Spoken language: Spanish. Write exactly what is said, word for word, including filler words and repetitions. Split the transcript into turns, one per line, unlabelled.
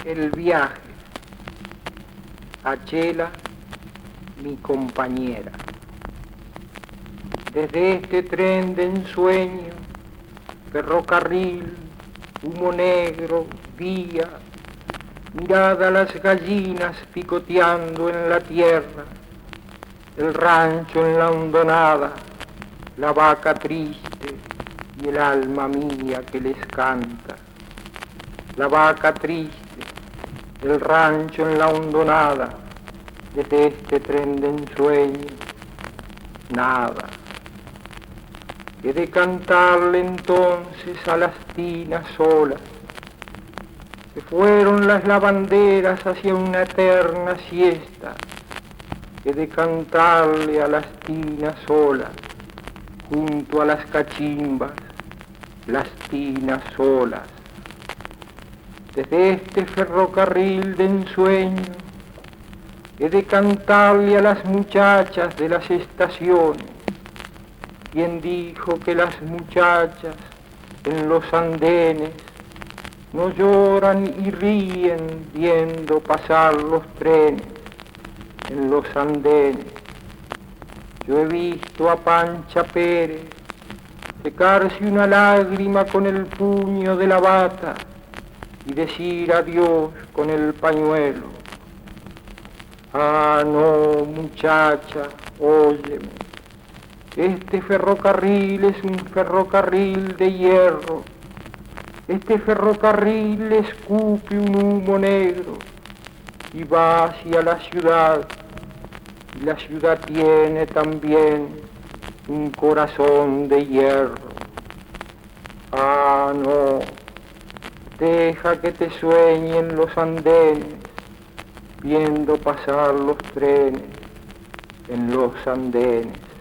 El viaje. A Chela, mi compañera. Desde este tren de ensueño, ferrocarril, humo negro, vía, mirada a las gallinas picoteando en la tierra, el rancho en la hondonada, la vaca triste y el alma mía que les canta. La vaca triste, el rancho en la hondonada, desde este tren de ensueño, nada. He de cantarle entonces a las tinas solas. Se fueron las lavanderas hacia una eterna siesta. He de cantarle a las tinas solas, junto a las cachimbas, las tinas solas. Desde este ferrocarril de ensueño, he de cantarle a las muchachas de las estaciones. ¿Quién dijo que las muchachas en los andenes no lloran y ríen viendo pasar los trenes en los andenes? Yo he visto a Pancha Pérez secarse una lágrima con el puño de la bata y decir adiós con el pañuelo. Ah, no, muchacha, óyeme. Este ferrocarril es un ferrocarril de hierro. Este ferrocarril escupe un humo negro y va hacia la ciudad. Y la ciudad tiene también un corazón de hierro. Ah, no, deja que te sueñen los andenes, viendo pasar los trenes en los andenes.